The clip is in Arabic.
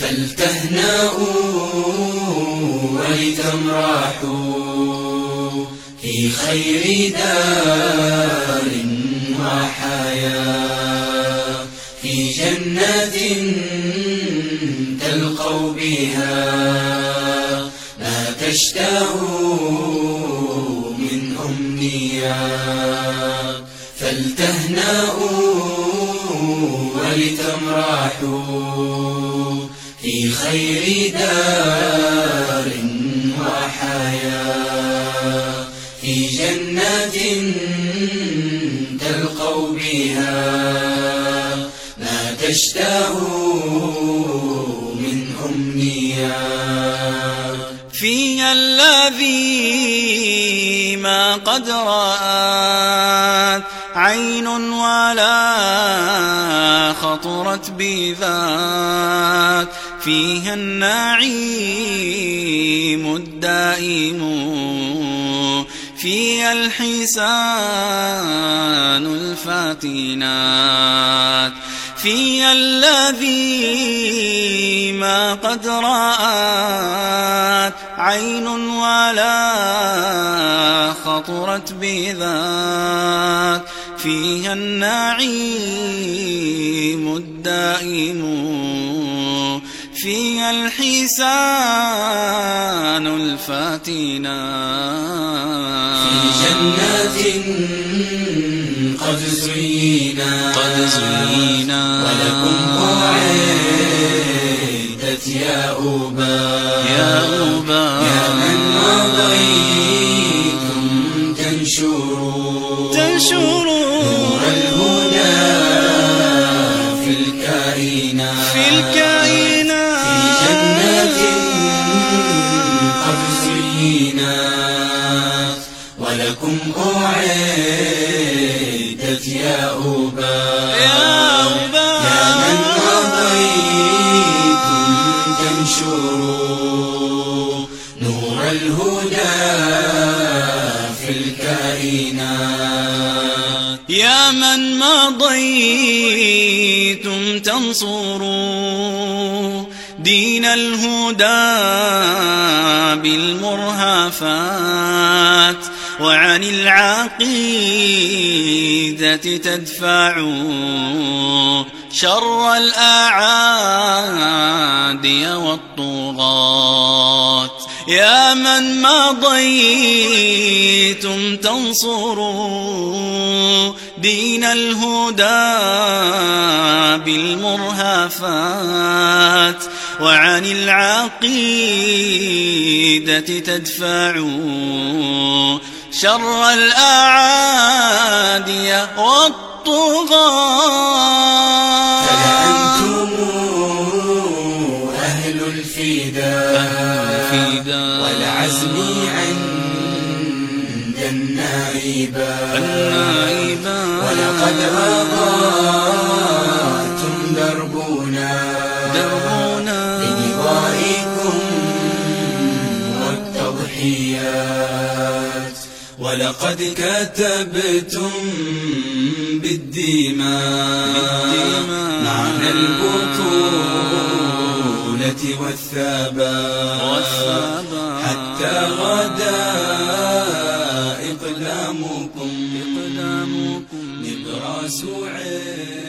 فلتهنأوا ولتمرحوا في خير دار وحياة، في جنات تلقوا بها ما تشتهوا من أمنيات. فلتهنأوا ولتمرحوا في خير دار وحياة، في جنات تلقوا بها ما تشتهوا من أمنيات. فيها الذي ما قد رأت عين ولا خطرت بذاك، فيها النعيم الدائم، فيها الحسان الفاتنات، فيها الذي ما قد رأت عين ولا خطرت بذاك، فيها النعيم الدائم، فيها الحسان الفاتنات. في جنات قد زينا ولكم أعدت يا أوبا، يا من مضيتم تنشروا نور الهدى في الكائنات. في جنات قد زينت ولكم أعدت يا أوبا، يا من مضيتم تنشروا نور الهدى في الكائنات. يا من مضيتم تنصروا دين الهدى بالمرهفات، وعن العقيدة تدفعوا شر الأعادي والطغاة. يا من مضيتم تنصروا دين الهدى بالمرهفات، وعن العقيدة تدفعوا شر الأعادي والطغاة. فلأنتم أهل الفداء والعزم عند النائبات، ولقد أضاءتم دربنا بنضالكم والتضحيات، ولقد كتبتم بالدماء معنى البطولة والثبات، حتى غدا إقدامكم نبراس عين.